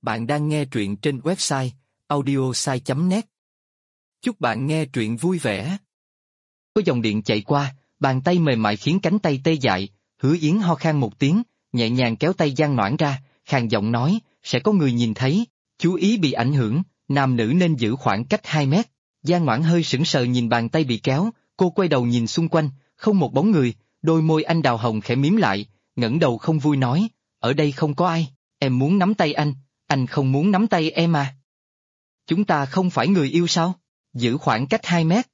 Bạn đang nghe truyện trên website audiosai.net. Chúc bạn nghe truyện vui vẻ. Có dòng điện chạy qua, bàn tay mềm mại khiến cánh tay tê dại, Hứa Yến ho khan một tiếng, nhẹ nhàng kéo tay Giang Noãn ra, khàn giọng nói, sẽ có người nhìn thấy, chú ý bị ảnh hưởng, nam nữ nên giữ khoảng cách 2 mét. Giang Noãn hơi sững sờ nhìn bàn tay bị kéo, cô quay đầu nhìn xung quanh, không một bóng người, đôi môi anh đào hồng khẽ mím lại, ngẩng đầu không vui nói, ở đây không có ai, em muốn nắm tay anh không muốn nắm tay em à. Chúng ta không phải người yêu sao? Giữ khoảng cách 2 mét.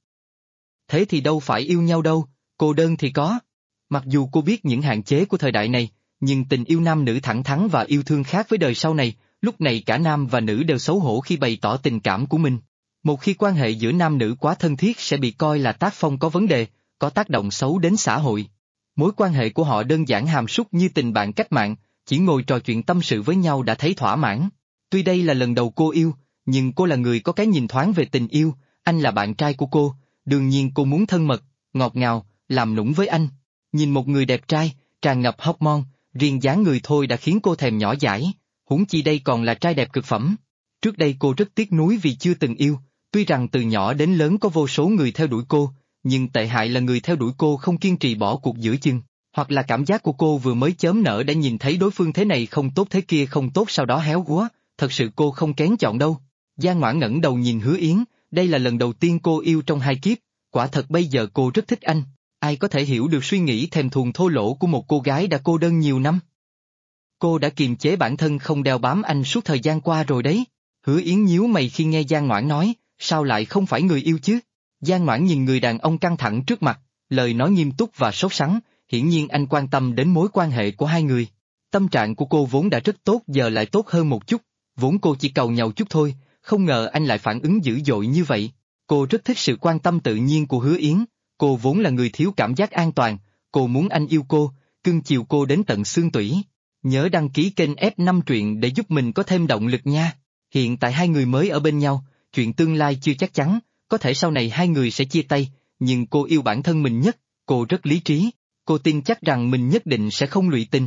Thế thì đâu phải yêu nhau đâu, cô đơn thì có. Mặc dù cô biết những hạn chế của thời đại này, nhưng tình yêu nam nữ thẳng thắn và yêu thương khác với đời sau này, lúc này cả nam và nữ đều xấu hổ khi bày tỏ tình cảm của mình. Một khi quan hệ giữa nam nữ quá thân thiết sẽ bị coi là tác phong có vấn đề, có tác động xấu đến xã hội. Mối quan hệ của họ đơn giản hàm súc như tình bạn cách mạng, chỉ ngồi trò chuyện tâm sự với nhau đã thấy thỏa mãn. Tuy đây là lần đầu cô yêu, nhưng cô là người có cái nhìn thoáng về tình yêu, anh là bạn trai của cô, đương nhiên cô muốn thân mật, ngọt ngào, làm nũng với anh. Nhìn một người đẹp trai, tràn ngập hormone, riêng dáng người thôi đã khiến cô thèm nhỏ dãi, huống chi đây còn là trai đẹp cực phẩm. Trước đây cô rất tiếc nuối vì chưa từng yêu, tuy rằng từ nhỏ đến lớn có vô số người theo đuổi cô, nhưng tệ hại là người theo đuổi cô không kiên trì bỏ cuộc giữa chừng, hoặc là cảm giác của cô vừa mới chớm nở đã nhìn thấy đối phương thế này không tốt thế kia không tốt sau đó héo úa, thật sự cô không kén chọn đâu. Giang Noãn ngẩng đầu nhìn Hứa Yến, đây là lần đầu tiên cô yêu trong 2 kiếp, quả thật bây giờ cô rất thích anh, ai có thể hiểu được suy nghĩ thèm thuồng thô lỗ của một cô gái đã cô đơn nhiều năm. Cô đã kiềm chế bản thân không đeo bám anh suốt thời gian qua rồi đấy. Hứa Yến nhíu mày khi nghe Giang Noãn nói, sao lại không phải người yêu chứ? Giang Noãn nhìn người đàn ông căng thẳng trước mặt, lời nói nghiêm túc và sốt sắng, hiển nhiên anh quan tâm đến mối quan hệ của hai người. Tâm trạng của cô vốn đã rất tốt giờ lại tốt hơn một chút, vốn cô chỉ cầu nhau chút thôi, không ngờ anh lại phản ứng dữ dội như vậy. Cô rất thích sự quan tâm tự nhiên của Hứa Yến, cô vốn là người thiếu cảm giác an toàn, cô muốn anh yêu cô, cưng chiều cô đến tận xương tủy. Nhớ đăng ký kênh F5 truyện để giúp mình có thêm động lực nha. Hiện tại hai người mới ở bên nhau, chuyện tương lai chưa chắc chắn, có thể sau này hai người sẽ chia tay, nhưng cô yêu bản thân mình nhất, cô rất lý trí, cô tin chắc rằng mình nhất định sẽ không lụy tình.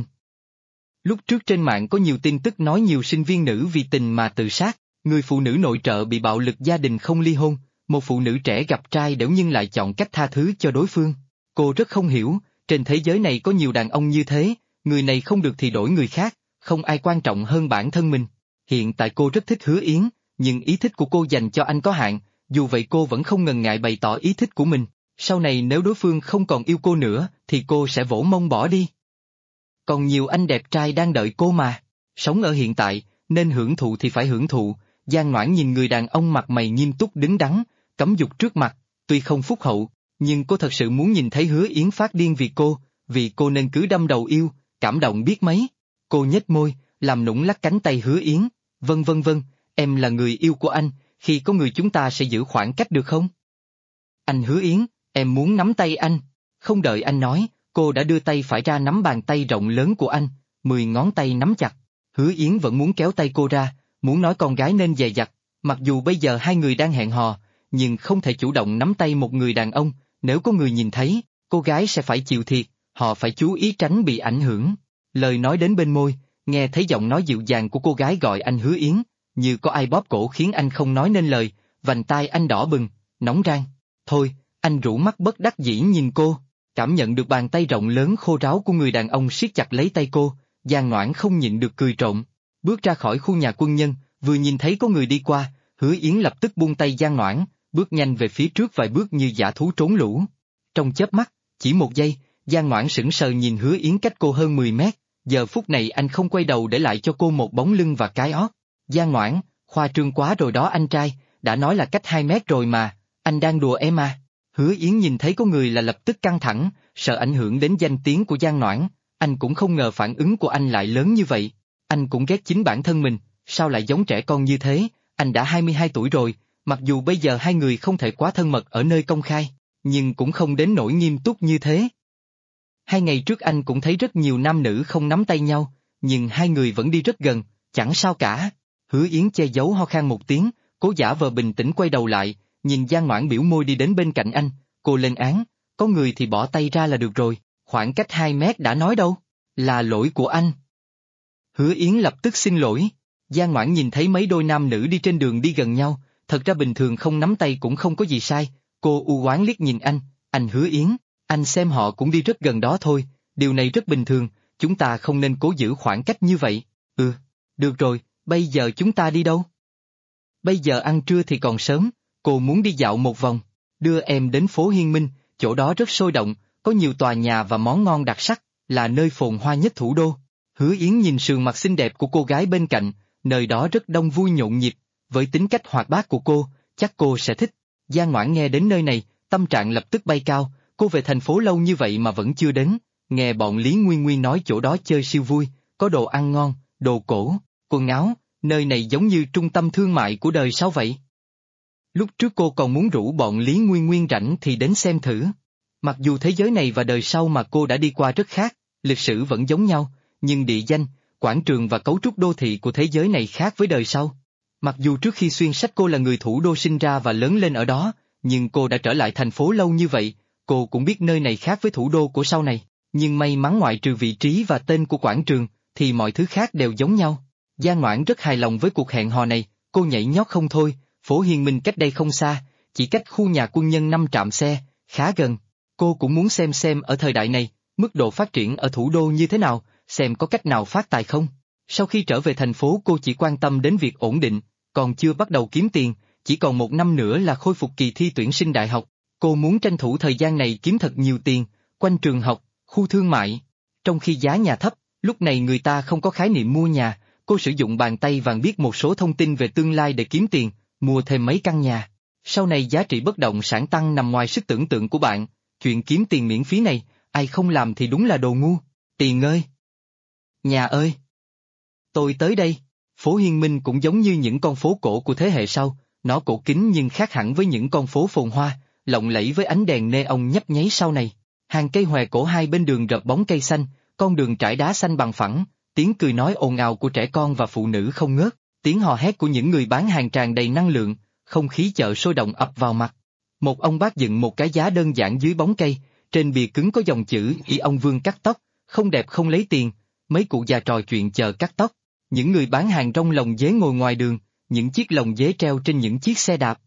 Lúc trước trên mạng có nhiều tin tức nói nhiều sinh viên nữ vì tình mà tự sát, người phụ nữ nội trợ bị bạo lực gia đình không ly hôn, một phụ nữ trẻ gặp trai đểu nhưng lại chọn cách tha thứ cho đối phương. Cô rất không hiểu, trên thế giới này có nhiều đàn ông như thế, người này không được thì đổi người khác, không ai quan trọng hơn bản thân mình. Hiện tại cô rất thích Hứa Yến, nhưng ý thích của cô dành cho anh có hạn, dù vậy cô vẫn không ngần ngại bày tỏ ý thích của mình, sau này nếu đối phương không còn yêu cô nữa thì cô sẽ vỗ mông bỏ đi. Còn nhiều anh đẹp trai đang đợi cô mà, sống ở hiện tại, nên hưởng thụ thì phải hưởng thụ. Giang Noãn nhìn người đàn ông mặt mày nghiêm túc đứng đắn, cấm dục trước mặt, tuy không phúc hậu, nhưng cô thật sự muốn nhìn thấy Hứa Yến phát điên vì cô nên cứ đâm đầu yêu, cảm động biết mấy. Cô nhếch môi, làm nũng lắc cánh tay Hứa Yến, vâng, em là người yêu của anh, khi có người chúng ta sẽ giữ khoảng cách được không? Anh Hứa Yến, em muốn nắm tay anh. Không đợi anh nói, cô đã đưa tay phải ra nắm bàn tay rộng lớn của anh, 10 ngón tay nắm chặt. Hứa Yến vẫn muốn kéo tay cô ra, muốn nói con gái nên dè dặt, mặc dù bây giờ hai người đang hẹn hò, nhưng không thể chủ động nắm tay một người đàn ông, nếu có người nhìn thấy, cô gái sẽ phải chịu thiệt, họ phải chú ý tránh bị ảnh hưởng. Lời nói đến bên môi, nghe thấy giọng nói dịu dàng của cô gái gọi anh Hứa Yến, như có ai bóp cổ khiến anh không nói nên lời, vành tai anh đỏ bừng, nóng rang. Thôi, anh rũ mắt bất đắc dĩ nhìn cô, cảm nhận được bàn tay rộng lớn khô ráo của người đàn ông siết chặt lấy tay cô, Giang Noãn không nhịn được cười trộm. Bước ra khỏi khu nhà quân nhân, vừa nhìn thấy có người đi qua, Hứa Yến lập tức buông tay Giang Noãn, bước nhanh về phía trước vài bước như dã thú trốn lũ. Trong chớp mắt, chỉ một giây, Giang Noãn sững sờ nhìn Hứa Yến cách cô hơn 10 mét, giờ phút này anh không quay đầu để lại cho cô một bóng lưng và cái ót. Giang Noãn, khoa trương quá rồi đó anh trai, đã nói là cách 2 mét rồi mà, anh đang đùa em à. Hứa Yến nhìn thấy có người là lập tức căng thẳng, sợ ảnh hưởng đến danh tiếng của Giang Noãn, anh cũng không ngờ phản ứng của anh lại lớn như vậy. Anh cũng ghét chính bản thân mình, sao lại giống trẻ con như thế, anh đã 22 tuổi rồi, mặc dù bây giờ hai người không thể quá thân mật ở nơi công khai, nhưng cũng không đến nỗi nghiêm túc như thế. 2 ngày trước anh cũng thấy rất nhiều nam nữ không nắm tay nhau, nhưng hai người vẫn đi rất gần, chẳng sao cả. Hứa Yến che giấu ho khan một tiếng, cố giả vờ bình tĩnh quay đầu lại, nhìn Giang Noãn biểu môi đi đến bên cạnh anh, cô lên án, có người thì bỏ tay ra là được rồi, khoảng cách 2 mét đã nói đâu, là lỗi của anh. Hứa Yến lập tức xin lỗi, Giang Ngoãn nhìn thấy mấy đôi nam nữ đi trên đường đi gần nhau, thật ra bình thường không nắm tay cũng không có gì sai, cô u oán liếc nhìn anh Hứa Yến, anh xem họ cũng đi rất gần đó thôi, điều này rất bình thường, chúng ta không nên cố giữ khoảng cách như vậy. Được rồi, bây giờ chúng ta đi đâu? Bây giờ ăn trưa thì còn sớm, cô muốn đi dạo một vòng, đưa em đến phố Hiên Minh, chỗ đó rất sôi động, có nhiều tòa nhà và món ngon đặc sắc, là nơi phồn hoa nhất thủ đô. Hứa Yến nhìn sườn mặt xinh đẹp của cô gái bên cạnh, nơi đó rất đông vui nhộn nhịp, với tính cách hoạt bát của cô, chắc cô sẽ thích. Giang Ngoãn nghe đến nơi này, tâm trạng lập tức bay cao, cô về thành phố lâu như vậy mà vẫn chưa đến, nghe bọn Lý Nguyên Nguyên nói chỗ đó chơi siêu vui, có đồ ăn ngon, đồ cổ, quần áo, nơi này giống như trung tâm thương mại của đời sau vậy. Lúc trước cô còn muốn rủ bọn Lý Nguyên Nguyên rảnh thì đến xem thử. Mặc dù thế giới này và đời sau mà cô đã đi qua rất khác, lịch sử vẫn giống nhau, nhưng địa danh, quảng trường và cấu trúc đô thị của thế giới này khác với đời sau. Mặc dù trước khi xuyên sách cô là người thủ đô sinh ra và lớn lên ở đó, nhưng cô đã trở lại thành phố lâu như vậy, cô cũng biết nơi này khác với thủ đô của sau này, nhưng may mắn ngoại trừ vị trí và tên của quảng trường, thì mọi thứ khác đều giống nhau. Giang Ngoãn rất hài lòng với cuộc hẹn hò này, cô nhảy nhót không thôi, phố Hiên Minh cách đây không xa, chỉ cách khu nhà quân nhân 5 trạm xe, khá gần. Cô cũng muốn xem ở thời đại này, mức độ phát triển ở thủ đô như thế nào, xem có cách nào phát tài không. Sau khi trở về thành phố cô chỉ quan tâm đến việc ổn định, còn chưa bắt đầu kiếm tiền, chỉ còn 1 năm nữa là khôi phục kỳ thi tuyển sinh đại học. Cô muốn tranh thủ thời gian này kiếm thật nhiều tiền, quanh trường học, khu thương mại. Trong khi giá nhà thấp, lúc này người ta không có khái niệm mua nhà, cô sử dụng bàn tay vàng biết một số thông tin về tương lai để kiếm tiền, mua thêm mấy căn nhà. Sau này giá trị bất động sản tăng nằm ngoài sức tưởng tượng của bạn, chuyện kiếm tiền miễn phí này, ai không làm thì đúng là đồ ngu. Tiền ơi! Nhà ơi! Tôi tới đây. Phố Hiên Minh cũng giống như những con phố cổ của thế hệ sau, nó cổ kính nhưng khác hẳn với những con phố phồn hoa, lộng lẫy với ánh đèn neon nhấp nháy sau này. Hàng cây hòe cổ hai bên đường rợp bóng cây xanh, con đường trải đá xanh bằng phẳng, tiếng cười nói ồn ào của trẻ con và phụ nữ không ngớt, tiếng hò hét của những người bán hàng tràn đầy năng lượng, không khí chợ sôi động ập vào mặt. Một ông bác dựng một cái giá đơn giản dưới bóng cây, trên bìa cứng có dòng chữ "Y ông Vương cắt tóc, không đẹp không lấy tiền", mấy cụ già trò chuyện chờ cắt tóc. Những người bán hàng trong lồng dế ngồi ngoài đường, những chiếc lồng dế treo trên những chiếc xe đạp.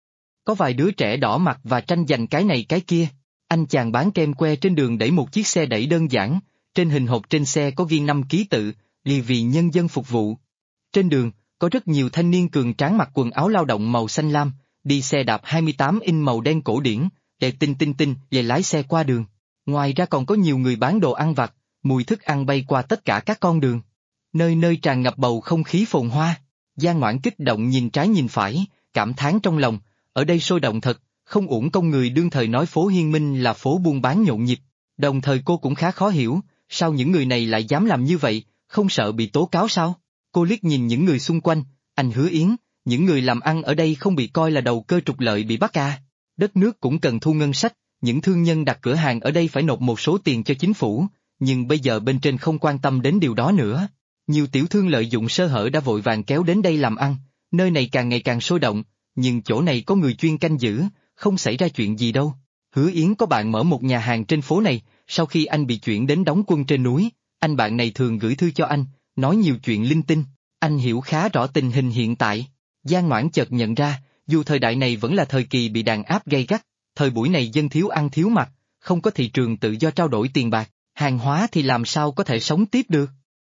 Có vài đứa trẻ đỏ mặt và tranh giành cái này cái kia. Anh chàng bán kem que trên đường đẩy một chiếc xe đẩy đơn giản, trên hình hộp trên xe có ghi 5 ký tự, vì nhân dân phục vụ. Trên đường, có rất nhiều thanh niên cường tráng mặc quần áo lao động màu xanh lam, đi xe đạp 28 inch màu đen cổ điển, để tinh về lái xe qua đường. Ngoài ra còn có nhiều người bán đồ ăn vặt, mùi thức ăn bay qua tất cả các con đường. Nơi nơi tràn ngập bầu không khí phồn hoa. Giang Ngoãn kích động nhìn trái nhìn phải, cảm thán trong lòng, ở đây sôi động thật, không uổng công người đương thời nói phố Hiên Minh là phố buôn bán nhộn nhịp. Đồng thời cô cũng khá khó hiểu, sao những người này lại dám làm như vậy, không sợ bị tố cáo sao? Cô liếc nhìn những người xung quanh, anh Hứa Yến, những người làm ăn ở đây không bị coi là đầu cơ trục lợi bị bắt à? Đất nước cũng cần thu ngân sách, những thương nhân đặt cửa hàng ở đây phải nộp một số tiền cho chính phủ, nhưng bây giờ bên trên không quan tâm đến điều đó nữa. Nhiều tiểu thương lợi dụng sơ hở đã vội vàng kéo đến đây làm ăn, nơi này càng ngày càng sôi động, nhưng chỗ này có người chuyên canh giữ, không xảy ra chuyện gì đâu. Hứa Yến có bạn mở một nhà hàng trên phố này, sau khi anh bị chuyển đến đóng quân trên núi, anh bạn này thường gửi thư cho anh, nói nhiều chuyện linh tinh, anh hiểu khá rõ tình hình hiện tại. Giang Ngoãn chợt nhận ra, dù thời đại này vẫn là thời kỳ bị đàn áp gay gắt, thời buổi này dân thiếu ăn thiếu mặc, không có thị trường tự do trao đổi tiền bạc, hàng hóa thì làm sao có thể sống tiếp được.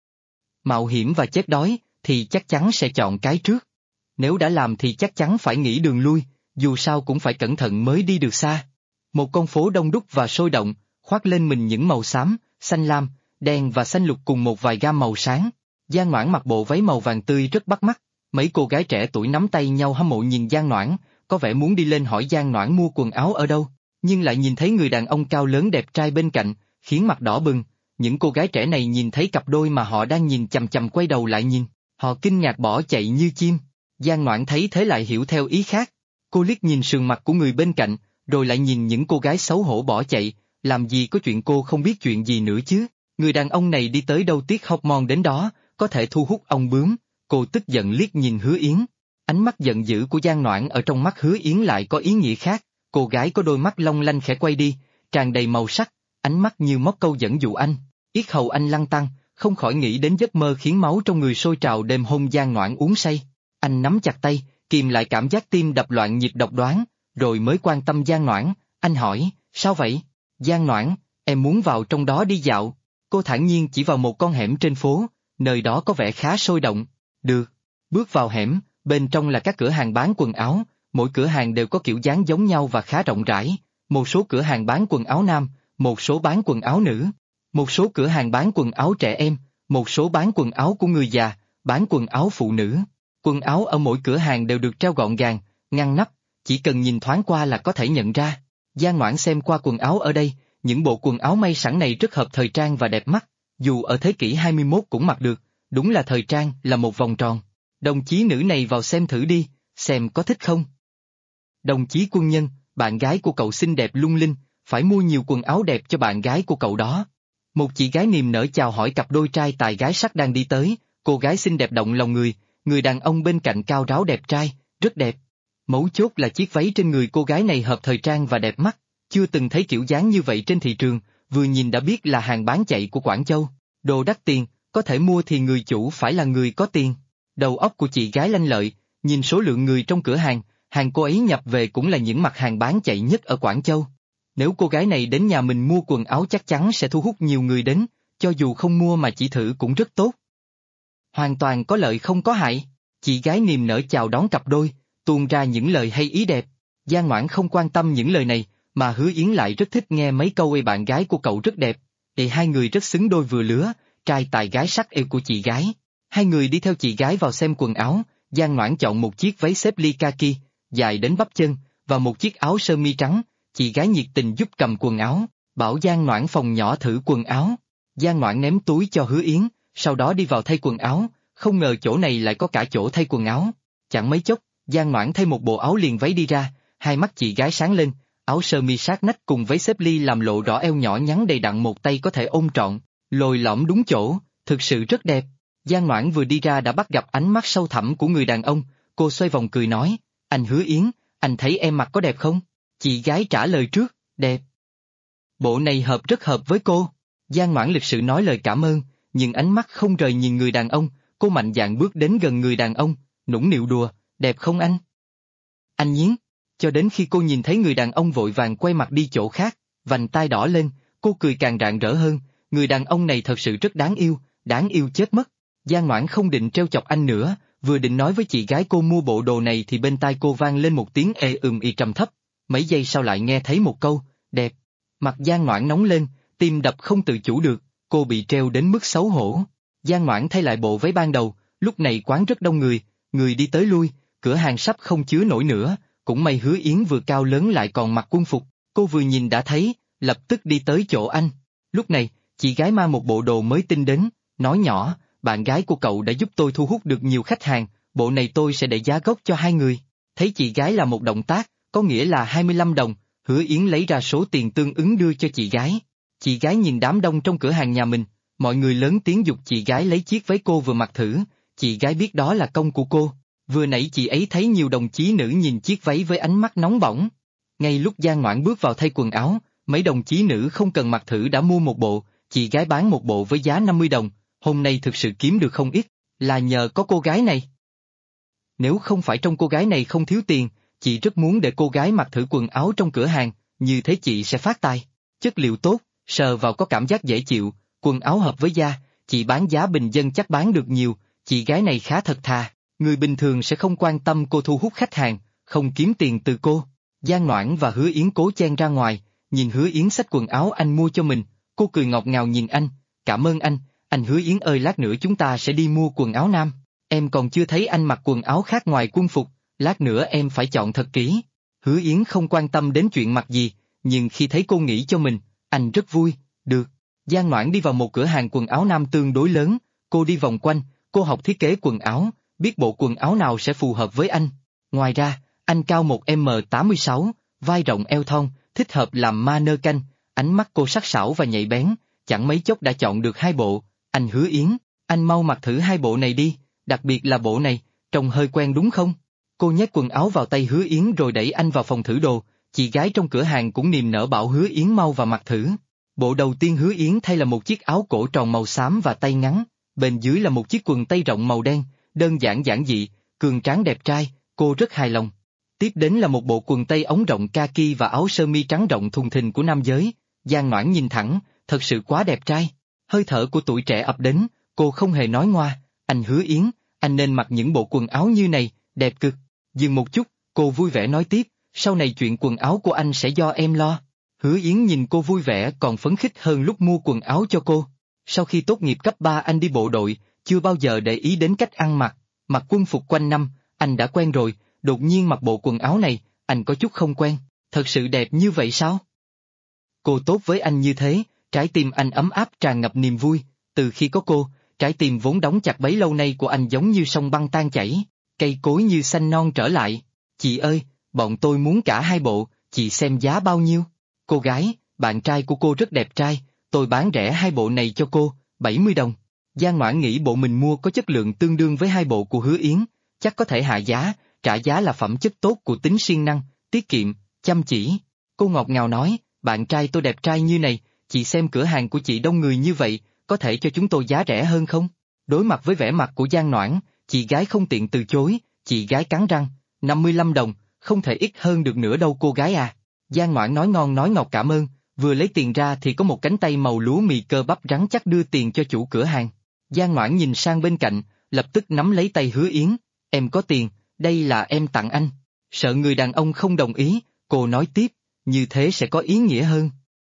Mạo hiểm và chết đói, thì chắc chắn sẽ chọn cái trước. Nếu đã làm thì chắc chắn phải nghĩ đường lui, dù sao cũng phải cẩn thận mới đi được xa. Một con phố đông đúc và sôi động, khoác lên mình những màu xám, xanh lam, đen và xanh lục cùng một vài gam màu sáng. Giang Ngoãn mặc bộ váy màu vàng tươi rất bắt mắt, mấy cô gái trẻ tuổi nắm tay nhau hâm mộ nhìn Giang Ngoãn, có vẻ muốn đi lên hỏi Giang Ngoãn mua quần áo ở đâu, nhưng lại nhìn thấy người đàn ông cao lớn đẹp trai bên cạnh, khiến mặt đỏ bừng. Những cô gái trẻ này nhìn thấy cặp đôi mà họ đang nhìn chằm chằm quay đầu lại nhìn, họ kinh ngạc bỏ chạy như chim. Giang Ngoãn thấy thế lại hiểu theo ý khác. Cô liếc nhìn sườn mặt của người bên cạnh, rồi lại nhìn những cô gái xấu hổ bỏ chạy, làm gì có chuyện cô không biết chuyện gì nữa chứ. Người đàn ông này đi tới đâu tiết hormone đến đó, có thể thu hút ong bướm. Cô tức giận liếc nhìn Hứa Yến. Ánh mắt giận dữ của Giang Ngoãn ở trong mắt Hứa Yến lại có ý nghĩa khác. Cô gái có đôi mắt long lanh khẽ quay đi, tràn đầy màu sắc, ánh mắt như móc câu dẫn dụ anh. Yết hầu anh lăn tăn, không khỏi nghĩ đến giấc mơ khiến máu trong người sôi trào đêm hôm Giang Noãn uống say. Anh nắm chặt tay, kìm lại cảm giác tim đập loạn nhịp độc đoán, rồi mới quan tâm Giang Noãn, anh hỏi, sao vậy? Giang Noãn, em muốn vào trong đó đi dạo. Cô thản nhiên chỉ vào một con hẻm trên phố, nơi đó có vẻ khá sôi động. Được. Bước vào hẻm, bên trong là các cửa hàng bán quần áo, mỗi cửa hàng đều có kiểu dáng giống nhau và khá rộng rãi. Một số cửa hàng bán quần áo nam, một số bán quần áo nữ. Một số cửa hàng bán quần áo trẻ em, một số bán quần áo của người già, bán quần áo phụ nữ. Quần áo ở mỗi cửa hàng đều được treo gọn gàng, ngăn nắp, chỉ cần nhìn thoáng qua là có thể nhận ra. Giang Noãn xem qua quần áo ở đây, những bộ quần áo may sẵn này rất hợp thời trang và đẹp mắt, dù ở thế kỷ 21 cũng mặc được, đúng là thời trang, là một vòng tròn. Đồng chí nữ này vào xem thử đi, xem có thích không? Đồng chí quân nhân, bạn gái của cậu xinh đẹp lung linh, phải mua nhiều quần áo đẹp cho bạn gái của cậu đó. Một chị gái niềm nở chào hỏi cặp đôi trai tài gái sắc đang đi tới, cô gái xinh đẹp động lòng người đàn ông bên cạnh cao ráo đẹp trai, rất đẹp. Mấu chốt là chiếc váy trên người cô gái này hợp thời trang và đẹp mắt, chưa từng thấy kiểu dáng như vậy trên thị trường, vừa nhìn đã biết là hàng bán chạy của Quảng Châu. Đồ đắt tiền, có thể mua thì người chủ phải là người có tiền. Đầu óc của chị gái lanh lợi, nhìn số lượng người trong cửa hàng cô ấy nhập về cũng là những mặt hàng bán chạy nhất ở Quảng Châu. Nếu cô gái này đến nhà mình mua quần áo chắc chắn sẽ thu hút nhiều người đến, cho dù không mua mà chỉ thử cũng rất tốt. Hoàn toàn có lợi không có hại. Chị gái niềm nở chào đón cặp đôi, tuôn ra những lời hay ý đẹp. Giang Noãn không quan tâm những lời này, mà Hứa Yến lại rất thích nghe mấy câu "Ê bạn gái của cậu rất đẹp", thì hai người rất xứng đôi vừa lứa, trai tài gái sắc yêu của chị gái. Hai người đi theo chị gái vào xem quần áo, Giang Noãn chọn một chiếc váy xếp ly kaki, dài đến bắp chân, và một chiếc áo sơ mi trắng, chị gái nhiệt tình giúp cầm quần áo, bảo Giang Noãn phòng nhỏ thử quần áo. Giang Noãn ném túi cho Hứa Yến, sau đó đi vào thay quần áo, không ngờ chỗ này lại có cả chỗ thay quần áo. Chẳng mấy chốc, Giang Noãn thay một bộ áo liền váy đi ra, hai mắt chị gái sáng lên, áo sơ mi sát nách cùng váy xếp ly làm lộ rõ eo nhỏ nhắn đầy đặn một tay có thể ôm trọn, lồi lõm đúng chỗ, thực sự rất đẹp. Giang Noãn vừa đi ra đã bắt gặp ánh mắt sâu thẳm của người đàn ông, cô xoay vòng cười nói, anh Hứa Yến, anh thấy em mặc có đẹp không? Chị gái trả lời trước, đẹp. Bộ này rất hợp với cô. Giang Noãn lịch sự nói lời cảm ơn, nhưng ánh mắt không rời nhìn người đàn ông, cô mạnh dạn bước đến gần người đàn ông, nũng nịu đùa, đẹp không anh? Anh Nhiến. Cho đến khi cô nhìn thấy người đàn ông vội vàng quay mặt đi chỗ khác, vành tai đỏ lên, cô cười càng rạng rỡ hơn, người đàn ông này thật sự rất đáng yêu chết mất. Giang Noãn không định trêu chọc anh nữa, vừa định nói với chị gái cô mua bộ đồ này thì bên tai cô vang lên một tiếng ê y trầm thấp, mấy giây sau lại nghe thấy một câu, đẹp. Mặt Giang Noãn nóng lên, tim đập không tự chủ được, cô bị treo đến mức xấu hổ. Giang Noãn thay lại bộ váy ban đầu, lúc này quán rất đông người đi tới lui, cửa hàng sắp không chứa nổi nữa, cũng may Hứa Yến vừa cao lớn lại còn mặc quân phục, cô vừa nhìn đã thấy, lập tức đi tới chỗ anh. Lúc này, chị gái mang một bộ đồ mới tinh đến, nói nhỏ, bạn gái của cậu đã giúp tôi thu hút được nhiều khách hàng, bộ này tôi sẽ để giá gốc cho hai người. Thấy chị gái là một động tác, có nghĩa là 25 đồng, Hứa Yến lấy ra số tiền tương ứng đưa cho chị gái. Chị gái nhìn đám đông trong cửa hàng nhà mình, mọi người lớn tiếng giục chị gái lấy chiếc váy cô vừa mặc thử, chị gái biết đó là công của cô. Vừa nãy chị ấy thấy nhiều đồng chí nữ nhìn chiếc váy với ánh mắt nóng bỏng. Ngay lúc Giang Noãn bước vào thay quần áo, mấy đồng chí nữ không cần mặc thử đã mua một bộ, chị gái bán một bộ với giá 50 đồng, hôm nay thực sự kiếm được không ít, là nhờ có cô gái này. Nếu không phải trong cô gái này không thiếu tiền, chị rất muốn để cô gái mặc thử quần áo trong cửa hàng, như thế chị sẽ phát tài. Chất liệu tốt, sờ vào có cảm giác dễ chịu, quần áo hợp với da, chị bán giá bình dân chắc bán được nhiều, chị gái này khá thật thà. Người bình thường sẽ không quan tâm cô thu hút khách hàng, không kiếm tiền từ cô. Giang Noãn và Hứa Yến cố chen ra ngoài, nhìn Hứa Yến xách quần áo anh mua cho mình, cô cười ngọt ngào nhìn anh, cảm ơn anh Hứa Yến ơi lát nữa chúng ta sẽ đi mua quần áo nam, em còn chưa thấy anh mặc quần áo khác ngoài quân phục, lát nữa em phải chọn thật kỹ. Hứa Yến không quan tâm đến chuyện mặc gì, nhưng khi thấy cô nghĩ cho mình, anh rất vui, được. Giang Noãn đi vào một cửa hàng quần áo nam tương đối lớn, cô đi vòng quanh, cô học thiết kế quần áo, biết bộ quần áo nào sẽ phù hợp với anh. Ngoài ra, anh cao 1m86, vai rộng eo thon, thích hợp làm mannequin, ánh mắt cô sắc sảo và nhạy bén, chẳng mấy chốc đã chọn được hai bộ. Anh Hứa Yến, anh mau mặc thử hai bộ này đi, đặc biệt là bộ này, trông hơi quen đúng không? Cô nhét quần áo vào tay Hứa Yến rồi đẩy anh vào phòng thử đồ, chị gái trong cửa hàng cũng niềm nở bảo Hứa Yến mau vào mặc thử. Bộ đầu tiên Hứa Yến thay là một chiếc áo cổ tròn màu xám và tay ngắn, bên dưới là một chiếc quần tây rộng màu đen, đơn giản giản dị, cường tráng đẹp trai, cô rất hài lòng. Tiếp đến là một bộ quần tây ống rộng kaki và áo sơ mi trắng rộng thùng thình của nam giới, Giang Noãn nhìn thẳng, thật sự quá đẹp trai. Hơi thở của tuổi trẻ ập đến, cô không hề nói ngoa, anh Hứa Yến, anh nên mặc những bộ quần áo như này, đẹp cực. Dừng một chút, cô vui vẻ nói tiếp, sau này chuyện quần áo của anh sẽ do em lo. Hứa Yến nhìn cô vui vẻ còn phấn khích hơn lúc mua quần áo cho cô. Sau khi tốt nghiệp cấp 3 anh đi bộ đội, chưa bao giờ để ý đến cách ăn mặc, mặc quân phục quanh năm, anh đã quen rồi, đột nhiên mặc bộ quần áo này, anh có chút không quen, thật sự đẹp như vậy sao? Cô tốt với anh như thế, trái tim anh ấm áp tràn ngập niềm vui, từ khi có cô, trái tim vốn đóng chặt bấy lâu nay của anh giống như sông băng tan chảy, cây cối như xanh non trở lại. Chị ơi, bọn tôi muốn cả hai bộ, chị xem giá bao nhiêu? Cô gái, bạn trai của cô rất đẹp trai, tôi bán rẻ hai bộ này cho cô, 70 đồng. Giang Noãn nghĩ bộ mình mua có chất lượng tương đương với hai bộ của Hứa Yến, chắc có thể hạ giá, trả giá là phẩm chất tốt của tính siêng năng, tiết kiệm, chăm chỉ. Cô ngọt ngào nói, bạn trai tôi đẹp trai như này, chị xem cửa hàng của chị đông người như vậy, có thể cho chúng tôi giá rẻ hơn không? Đối mặt với vẻ mặt của Giang Noãn, chị gái không tiện từ chối, chị gái cắn răng, 55 đồng, không thể ít hơn được nữa đâu cô gái à. Giang Noãn nói ngon nói ngọt cảm ơn, vừa lấy tiền ra thì có một cánh tay màu lúa mì cơ bắp rắn chắc đưa tiền cho chủ cửa hàng. Giang Noãn nhìn sang bên cạnh, lập tức nắm lấy tay Hứa Yến, em có tiền, đây là em tặng anh. Sợ người đàn ông không đồng ý, cô nói tiếp, như thế sẽ có ý nghĩa hơn.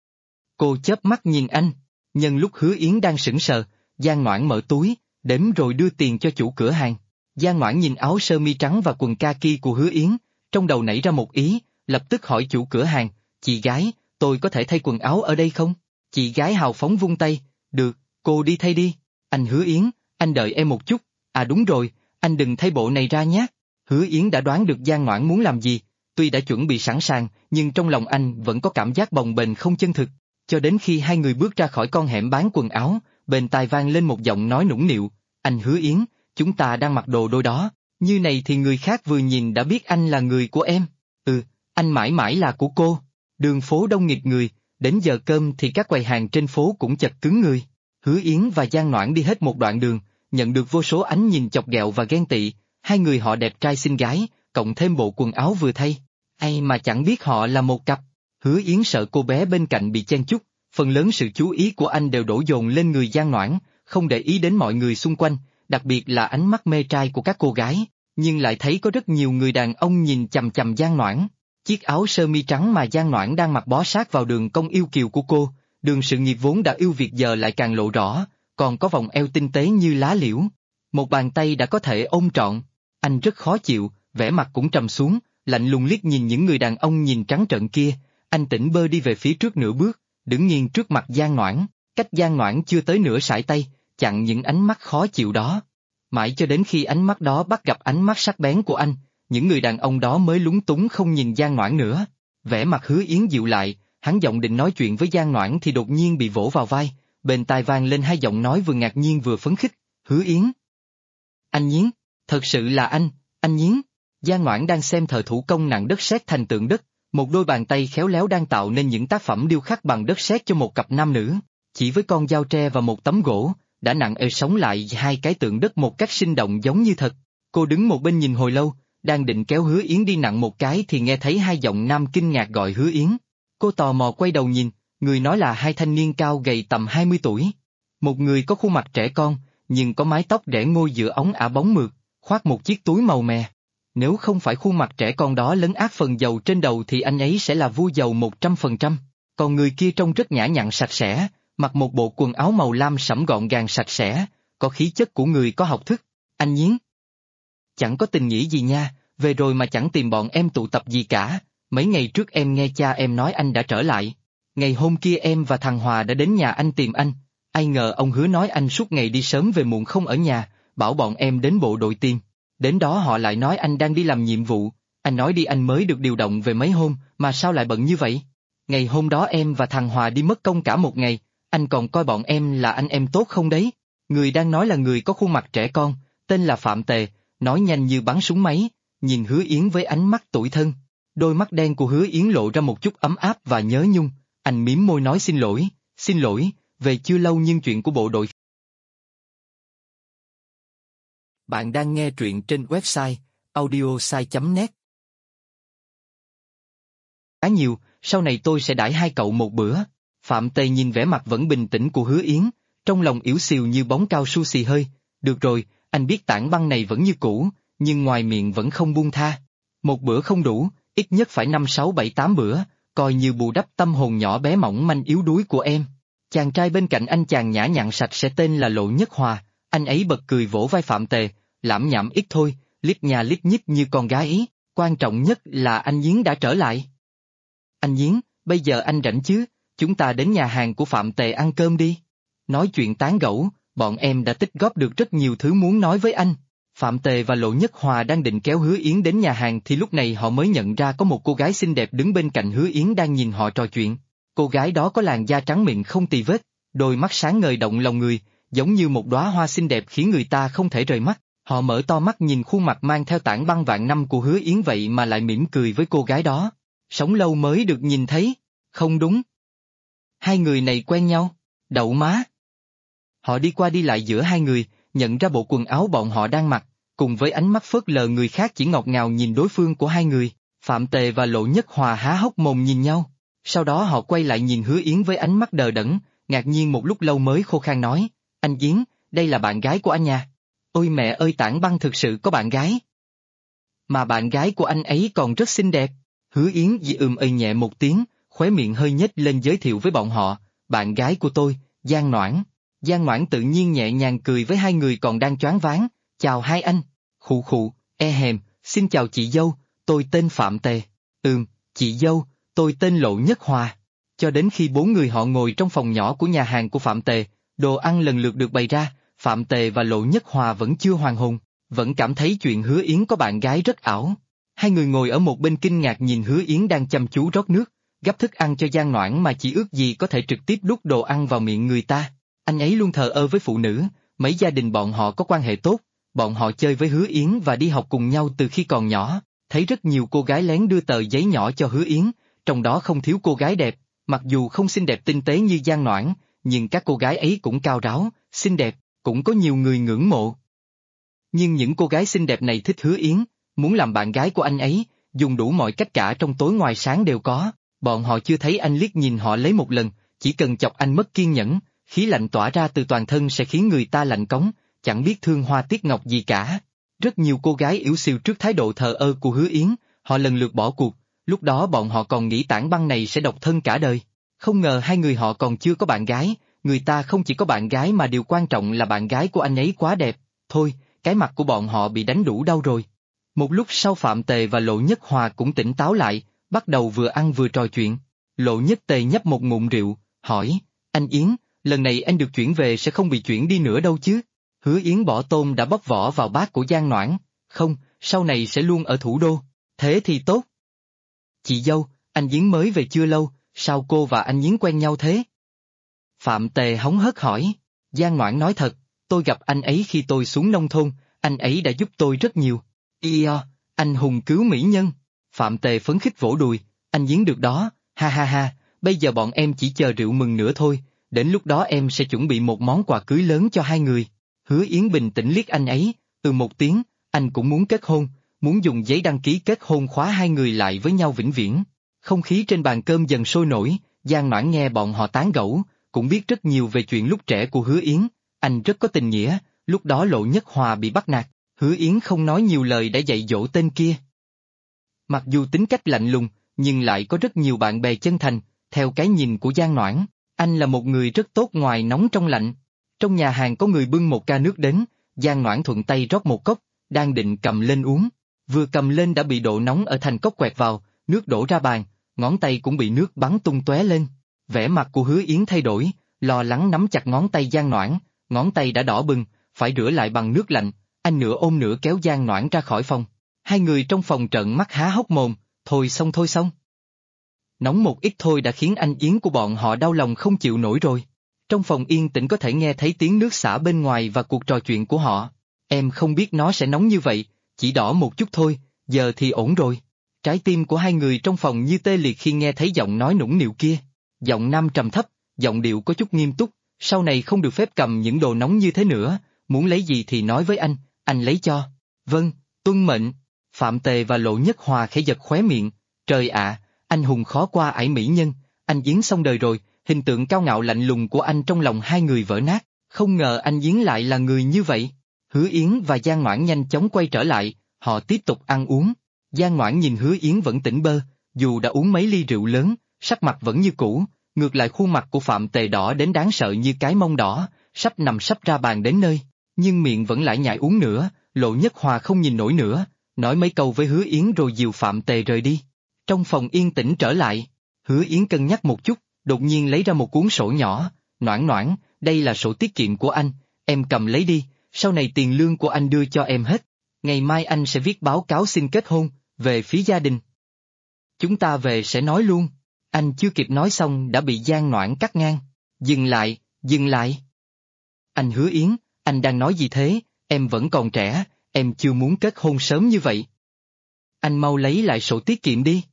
Cô chớp mắt nhìn anh, nhân lúc Hứa Yến đang sững sờ, Giang Noãn mở túi, đếm rồi đưa tiền cho chủ cửa hàng. Giang Noãn nhìn áo sơ mi trắng và quần kaki của Hứa Yến, trong đầu nảy ra một ý, lập tức hỏi chủ cửa hàng, chị gái, tôi có thể thay quần áo ở đây không? Chị gái hào phóng vung tay, được, cô đi thay đi. Anh Hứa Yến, anh đợi em một chút, à đúng rồi, anh đừng thay bộ này ra nhé. Hứa Yến đã đoán được Giang Noãn muốn làm gì, tuy đã chuẩn bị sẵn sàng, nhưng trong lòng anh vẫn có cảm giác bồng bềnh không chân thực. Cho đến khi hai người bước ra khỏi con hẻm bán quần áo, bên tai vang lên một giọng nói nũng nịu, anh Hứa Yến, chúng ta đang mặc đồ đôi đó, như này thì người khác vừa nhìn đã biết anh là người của em. Anh mãi mãi là của cô. Đường phố đông nghịt người, đến giờ cơm thì các quầy hàng trên phố cũng chật cứng người. Hứa Yến và Giang Noãn đi hết một đoạn đường, nhận được vô số ánh nhìn chọc ghẹo và ghen tị, hai người họ đẹp trai xinh gái, cộng thêm bộ quần áo vừa thay. Ai mà chẳng biết họ là một cặp. Hứa Yến sợ cô bé bên cạnh bị chen chúc, phần lớn sự chú ý của anh đều đổ dồn lên người Giang Noãn, không để ý đến mọi người xung quanh, đặc biệt là ánh mắt mê trai của các cô gái, nhưng lại thấy có rất nhiều người đàn ông nhìn chằm chằm Giang Noãn. Chiếc áo sơ mi trắng mà Giang Noãn đang mặc bó sát vào đường cong yêu kiều của cô, đường sự nghiệp vốn đã ưu việt giờ lại càng lộ rõ, còn có vòng eo tinh tế như lá liễu. Một bàn tay đã có thể ôm trọn. Anh rất khó chịu, vẻ mặt cũng trầm xuống, lạnh lùng liếc nhìn những người đàn ông nhìn trắng trợn kia, anh tỉnh bơ đi về phía trước nửa bước, đứng nghiêng trước mặt Giang Noãn, cách Giang Noãn chưa tới nửa sải tay, chặn những ánh mắt khó chịu đó. Mãi cho đến khi ánh mắt đó bắt gặp ánh mắt sắc bén của anh, những người đàn ông đó mới lúng túng không nhìn Giang Noãn nữa. Vẻ mặt Hứa Yến dịu lại, hắn giọng định nói chuyện với Giang Noãn thì đột nhiên bị vỗ vào vai, bên tai vang lên hai giọng nói vừa ngạc nhiên vừa phấn khích, Hứa Yến. Anh Nhiến, thật sự là anh Nhiến. Giang Noãn đang xem thợ thủ công nặng đất sét thành tượng đất, một đôi bàn tay khéo léo đang tạo nên những tác phẩm điêu khắc bằng đất sét cho một cặp nam nữ, chỉ với con dao tre và một tấm gỗ, đã nặng ê sống lại hai cái tượng đất một cách sinh động giống như thật. Cô đứng một bên nhìn hồi lâu, đang định kéo Hứa Yến đi nặng một cái thì nghe thấy hai giọng nam kinh ngạc gọi Hứa Yến. Cô tò mò quay đầu nhìn, người nói là hai thanh niên cao gầy tầm 20 tuổi. Một người có khuôn mặt trẻ con, nhưng có mái tóc rẽ ngôi giữa ống ả bóng mượt, khoác một chiếc túi màu mè. Nếu không phải khuôn mặt trẻ con đó lấn át phần dầu trên đầu thì anh ấy sẽ là vua dầu 100%. Còn người kia trông rất nhã nhặn sạch sẽ, mặc một bộ quần áo màu lam sẫm gọn gàng sạch sẽ, có khí chất của người có học thức. Anh Nhiến. Chẳng có tình nghĩa gì nha, về rồi mà chẳng tìm bọn em tụ tập gì cả, mấy ngày trước em nghe cha em nói anh đã trở lại. Ngày hôm kia em và thằng Hòa đã đến nhà anh tìm anh, ai ngờ ông Hứa nói anh suốt ngày đi sớm về muộn không ở nhà, bảo bọn em đến bộ đội tìm. Đến đó họ lại nói anh đang đi làm nhiệm vụ, anh nói đi anh mới được điều động về mấy hôm, mà sao lại bận như vậy? Ngày hôm đó em và thằng Hòa đi mất công cả một ngày, anh còn coi bọn em là anh em tốt không đấy? Người đang nói là người có khuôn mặt trẻ con, tên là Phạm Tề, nói nhanh như bắn súng máy, nhìn Hứa Yến với ánh mắt tủi thân. Đôi mắt đen của Hứa Yến lộ ra một chút ấm áp và nhớ nhung, anh mím môi nói xin lỗi, xin lỗi, về chưa lâu nhưng chuyện của bộ đội. Bạn đang nghe truyện trên website audiosai.net. Khá nhiều, sau này tôi sẽ đãi hai cậu một bữa. Phạm Tề nhìn vẻ mặt vẫn bình tĩnh của Hứa Yến, trong lòng yếu xìu như bóng cao su xì hơi. Được rồi, anh biết tảng băng này vẫn như cũ, nhưng ngoài miệng vẫn không buông tha. Một bữa không đủ, ít nhất phải 5 6 7 8 bữa, coi như bù đắp tâm hồn nhỏ bé mỏng manh yếu đuối của em. Chàng trai bên cạnh anh chàng nhã nhặn sạch sẽ tên là Lộ Nhất Hòa, anh ấy bật cười vỗ vai Phạm Tề, lảm nhảm ít thôi, liếc nhà liếc nhích như con gái ý, quan trọng nhất là anh Giếng đã trở lại. Anh Giếng, bây giờ anh rảnh chứ, chúng ta đến nhà hàng của Phạm Tề ăn cơm đi. Nói chuyện tán gẫu, bọn em đã tích góp được rất nhiều thứ muốn nói với anh. Phạm Tề và Lộ Nhất Hòa đang định kéo Hứa Yến đến nhà hàng thì lúc này họ mới nhận ra có một cô gái xinh đẹp đứng bên cạnh Hứa Yến đang nhìn họ trò chuyện. Cô gái đó có làn da trắng mịn không tì vết, đôi mắt sáng ngời động lòng người, giống như một đóa hoa xinh đẹp khiến người ta không thể rời mắt. Họ mở to mắt nhìn khuôn mặt mang theo tảng băng vạn năm của Hứa Yến vậy mà lại mỉm cười với cô gái đó. Sống lâu mới được nhìn thấy. Không đúng. Hai người này quen nhau. Đậu má. Họ đi qua đi lại giữa hai người, nhận ra bộ quần áo bọn họ đang mặc, cùng với ánh mắt phớt lờ người khác chỉ ngọt ngào nhìn đối phương của hai người. Phạm Tề và Lộ Nhất Hòa há hốc mồm nhìn nhau. Sau đó họ quay lại nhìn Hứa Yến với ánh mắt đờ đẫn, ngạc nhiên một lúc lâu mới khô khan nói, anh Giếng, đây là bạn gái của anh nha. Ôi mẹ ơi, tảng băng thực sự có bạn gái. Mà bạn gái của anh ấy còn rất xinh đẹp. Hứa Yến dị nhẹ một tiếng, khóe miệng hơi nhếch lên giới thiệu với bọn họ, bạn gái của tôi, Giang Noãn. Giang Noãn tự nhiên nhẹ nhàng cười với hai người còn đang choáng váng, chào hai anh. Khụ khụ, hèm, xin chào chị dâu, tôi tên Phạm Tề. Chị dâu, tôi tên Lộ Nhất Hòa. Cho đến khi bốn người họ ngồi trong phòng nhỏ của nhà hàng của Phạm Tề, đồ ăn lần lượt được bày ra, Phạm Tề và Lộ Nhất Hòa vẫn chưa hoàn hồn, vẫn cảm thấy chuyện Hứa Yến có bạn gái rất ảo. Hai người ngồi ở một bên kinh ngạc nhìn Hứa Yến đang chăm chú rót nước, gắp thức ăn cho Giang Noãn mà chỉ ước gì có thể trực tiếp đút đồ ăn vào miệng người ta. Anh ấy luôn thờ ơ với phụ nữ, mấy gia đình bọn họ có quan hệ tốt, bọn họ chơi với Hứa Yến và đi học cùng nhau từ khi còn nhỏ, thấy rất nhiều cô gái lén đưa tờ giấy nhỏ cho Hứa Yến, trong đó không thiếu cô gái đẹp, mặc dù không xinh đẹp tinh tế như Giang Noãn, nhưng các cô gái ấy cũng cao ráo, xinh đẹp, cũng có nhiều người ngưỡng mộ. Nhưng những cô gái xinh đẹp này thích Hứa Yến, muốn làm bạn gái của anh ấy, dùng đủ mọi cách cả trong tối ngoài sáng đều có, bọn họ chưa thấy anh liếc nhìn họ lấy một lần, chỉ cần chọc anh mất kiên nhẫn, khí lạnh tỏa ra từ toàn thân sẽ khiến người ta lạnh cống, chẳng biết thương hoa tiếc ngọc gì cả. Rất nhiều cô gái yếu xìu trước thái độ thờ ơ của Hứa Yến, họ lần lượt bỏ cuộc, lúc đó bọn họ còn nghĩ tảng băng này sẽ độc thân cả đời. Không ngờ hai người họ còn chưa có bạn gái, người ta không chỉ có bạn gái mà điều quan trọng là bạn gái của anh ấy quá đẹp, thôi, cái mặt của bọn họ bị đánh đủ đau rồi. Một lúc sau Phạm Tề và Lộ Nhất Hòa cũng tỉnh táo lại, bắt đầu vừa ăn vừa trò chuyện. Lộ Nhất Tề nhấp một ngụm rượu, hỏi, anh Yến, lần này anh được chuyển về sẽ không bị chuyển đi nữa đâu chứ? Hứa Yến bỏ tôm đã bóc vỏ vào bát của Giang Noãn, không, sau này sẽ luôn ở thủ đô, thế thì tốt. Chị dâu, anh Yến mới về chưa lâu, sao cô và anh Yến quen nhau thế? Phạm Tề hóng hớt hỏi, Giang Noãn nói thật, tôi gặp anh ấy khi tôi xuống nông thôn, anh ấy đã giúp tôi rất nhiều. Anh hùng cứu mỹ nhân. Phạm Tề phấn khích vỗ đùi, anh Yến được đó, ha ha ha, bây giờ bọn em chỉ chờ rượu mừng nữa thôi, đến lúc đó em sẽ chuẩn bị một món quà cưới lớn cho hai người. Hứa Yến bình tĩnh liếc anh ấy, một tiếng, anh cũng muốn kết hôn, muốn dùng giấy đăng ký kết hôn khóa hai người lại với nhau vĩnh viễn. Không khí trên bàn cơm dần sôi nổi, Giang Noãn nghe bọn họ tán gẫu, cũng biết rất nhiều về chuyện lúc trẻ của Hứa Yến, anh rất có tình nghĩa, lúc đó Lộ Nhất Hòa bị bắt nạt, Hứa Yến không nói nhiều lời đã dạy dỗ tên kia. Mặc dù tính cách lạnh lùng, nhưng lại có rất nhiều bạn bè chân thành, theo cái nhìn của Giang Noãn, anh là một người rất tốt ngoài nóng trong lạnh. Trong nhà hàng có người bưng một ca nước đến, Giang Noãn thuận tay rót một cốc, đang định cầm lên uống, vừa cầm lên đã bị độ nóng ở thành cốc quẹt vào, nước đổ ra bàn, ngón tay cũng bị nước bắn tung tóe lên. Vẻ mặt của Hứa Yến thay đổi, lo lắng nắm chặt ngón tay Giang Noãn, ngón tay đã đỏ bừng, phải rửa lại bằng nước lạnh, anh nửa ôm nửa kéo Giang Noãn ra khỏi phòng. Hai người trong phòng trợn mắt há hốc mồm, thôi xong. Nóng một ít thôi đã khiến anh Yến của bọn họ đau lòng không chịu nổi rồi. Trong phòng yên tĩnh có thể nghe thấy tiếng nước xả bên ngoài và cuộc trò chuyện của họ. Em không biết nó sẽ nóng như vậy, chỉ đỏ một chút thôi, giờ thì ổn rồi. Trái tim của hai người trong phòng như tê liệt khi nghe thấy giọng nói nũng nịu kia. Giọng nam trầm thấp, giọng điệu có chút nghiêm túc, sau này không được phép cầm những đồ nóng như thế nữa, muốn lấy gì thì nói với anh lấy cho. Vâng, tuân mệnh. Phạm Tề và Lộ Nhất Hòa khẽ giật khóe miệng, trời ạ, anh hùng khó qua ải mỹ nhân, anh Yến xong đời rồi, hình tượng cao ngạo lạnh lùng của anh trong lòng hai người vỡ nát, không ngờ anh Yến lại là người như vậy. Hứa Yến và Giang Ngoãn nhanh chóng quay trở lại, họ tiếp tục ăn uống. Giang Ngoãn nhìn Hứa Yến vẫn tỉnh bơ, dù đã uống mấy ly rượu lớn, sắc mặt vẫn như cũ, ngược lại khuôn mặt của Phạm Tề đỏ đến đáng sợ như cái mông đỏ, sắp nằm sắp ra bàn đến nơi, nhưng miệng vẫn lại nhại uống nữa. Lộ Nhất Hòa không nhìn nổi nữa, nói mấy câu với Hứa Yến rồi dìu Phạm Tề rời đi. Trong phòng yên tĩnh trở lại, Hứa Yến cân nhắc một chút, đột nhiên lấy ra một cuốn sổ nhỏ, Noãn Noãn, đây là sổ tiết kiệm của anh, em cầm lấy đi, sau này tiền lương của anh đưa cho em hết, ngày mai anh sẽ viết báo cáo xin kết hôn, về phía gia đình. Chúng ta về sẽ nói luôn. Anh chưa kịp nói xong đã bị Giang Noãn cắt ngang. Dừng lại, dừng lại. Anh Hứa Yến, anh đang nói gì thế, em vẫn còn trẻ, em chưa muốn kết hôn sớm như vậy. Anh mau lấy lại sổ tiết kiệm đi.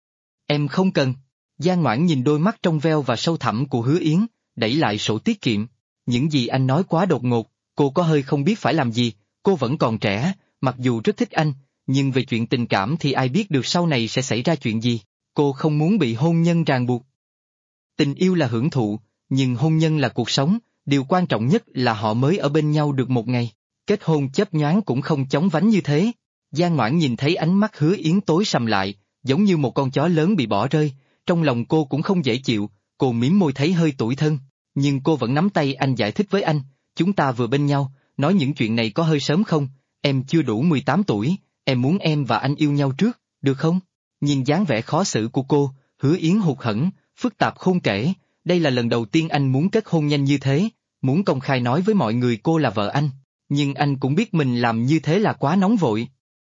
Em không cần. Giang Noãn nhìn đôi mắt trong veo và sâu thẳm của Hứa Yến, đẩy lại sổ tiết kiệm. Những gì anh nói quá đột ngột, cô có hơi không biết phải làm gì, cô vẫn còn trẻ, mặc dù rất thích anh, nhưng về chuyện tình cảm thì ai biết được sau này sẽ xảy ra chuyện gì, cô không muốn bị hôn nhân ràng buộc. Tình yêu là hưởng thụ, nhưng hôn nhân là cuộc sống, điều quan trọng nhất là họ mới ở bên nhau được một ngày, kết hôn chớp nhoáng cũng không chóng vánh như thế. Giang Ngoãn nhìn thấy ánh mắt Hứa Yến tối sầm lại, giống như một con chó lớn bị bỏ rơi, trong lòng cô cũng không dễ chịu, cô mím môi thấy hơi tủi thân, nhưng cô vẫn nắm tay anh giải thích với anh, chúng ta vừa bên nhau, nói những chuyện này có hơi sớm không, em chưa đủ 18 tuổi, em muốn em và anh yêu nhau trước, được không? Nhìn dáng vẻ khó xử của cô, Hứa Yến hụt hẫng, phức tạp khôn kể, đây là lần đầu tiên anh muốn kết hôn nhanh như thế, muốn công khai nói với mọi người cô là vợ anh, nhưng anh cũng biết mình làm như thế là quá nóng vội.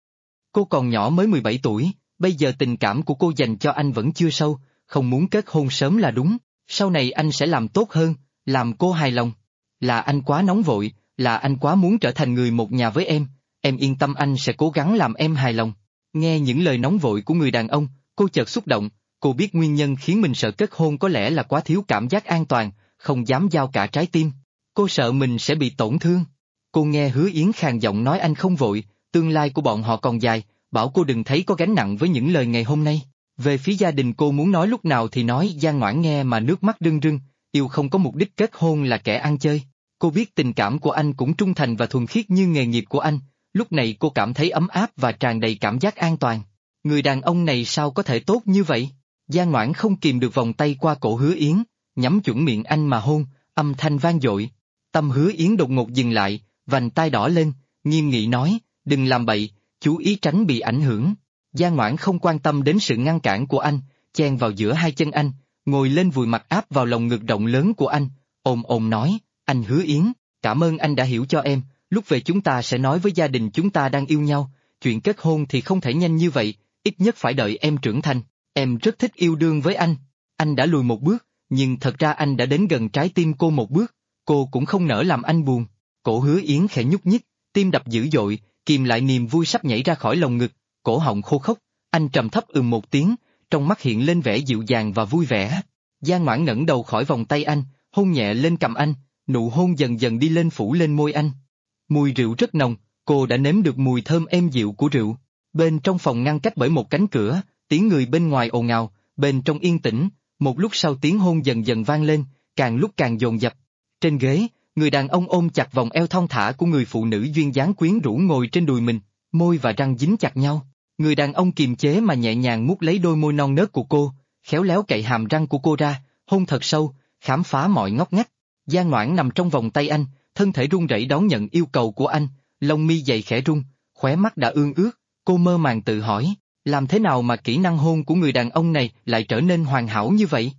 Cô còn nhỏ mới 17 tuổi, bây giờ tình cảm của cô dành cho anh vẫn chưa sâu, không muốn kết hôn sớm là đúng, sau này anh sẽ làm tốt hơn, làm cô hài lòng. Là anh quá nóng vội, là anh quá muốn trở thành người một nhà với em yên tâm anh sẽ cố gắng làm em hài lòng. Nghe những lời nóng vội của người đàn ông, cô chợt xúc động, cô biết nguyên nhân khiến mình sợ kết hôn có lẽ là quá thiếu cảm giác an toàn, không dám giao cả trái tim. Cô sợ mình sẽ bị tổn thương. Cô nghe Hứa Yến khàn giọng nói anh không vội, tương lai của bọn họ còn dài, bảo cô đừng thấy có gánh nặng với những lời ngày hôm nay. Về phía gia đình cô muốn nói lúc nào thì nói, Giang Ngoãn nghe mà nước mắt rưng rưng, yêu không có mục đích kết hôn là kẻ ăn chơi. Cô biết tình cảm của anh cũng trung thành và thuần khiết như nghề nghiệp của anh, lúc này cô cảm thấy ấm áp và tràn đầy cảm giác an toàn. Người đàn ông này sao có thể tốt như vậy? Giang Ngoãn không kìm được vòng tay qua cổ Hứa Yến, nhắm chuẩn miệng anh mà hôn, âm thanh vang dội. Tâm Hứa Yến đột ngột dừng lại, vành tai đỏ lên, nghiêm nghị nói, đừng làm bậy, chú ý tránh bị ảnh hưởng. Giang Ngoãn không quan tâm đến sự ngăn cản của anh, chen vào giữa hai chân anh, ngồi lên vùi mặt áp vào lồng ngực rộng lớn của anh, ồm ồm nói, anh Hứa Yến, cảm ơn anh đã hiểu cho em, lúc về chúng ta sẽ nói với gia đình chúng ta đang yêu nhau, chuyện kết hôn thì không thể nhanh như vậy, ít nhất phải đợi em trưởng thành, em rất thích yêu đương với anh đã lùi một bước, nhưng thật ra anh đã đến gần trái tim cô một bước, cô cũng không nỡ làm anh buồn. Cổ Hứa Yến khẽ nhúc nhích, tim đập dữ dội, kìm lại niềm vui sắp nhảy ra khỏi lồng ngực, cổ họng khô khốc, anh trầm thấp một tiếng, trong mắt hiện lên vẻ dịu dàng và vui vẻ. Giang Ngoãn ngẩng đầu khỏi vòng tay anh, hôn nhẹ lên cằm anh, nụ hôn dần dần đi lên phủ lên môi anh. Mùi rượu rất nồng, cô đã nếm được mùi thơm êm dịu của rượu. Bên trong phòng ngăn cách bởi một cánh cửa, tiếng người bên ngoài ồn ào, bên trong yên tĩnh, một lúc sau tiếng hôn dần dần vang lên, càng lúc càng dồn dập. Trên ghế, người đàn ông ôm chặt vòng eo thon thả của người phụ nữ duyên dáng quyến rũ ngồi trên đùi mình, môi và răng dính chặt nhau. Người đàn ông kiềm chế mà nhẹ nhàng mút lấy đôi môi non nớt của cô, khéo léo cạy hàm răng của cô ra, hôn thật sâu, khám phá mọi ngóc ngách. Giang Ngoãn nằm trong vòng tay anh, thân thể run rẩy đón nhận yêu cầu của anh, lông mi dày khẽ rung, khóe mắt đã ương ướt, cô mơ màng tự hỏi, làm thế nào mà kỹ năng hôn của người đàn ông này lại trở nên hoàn hảo như vậy?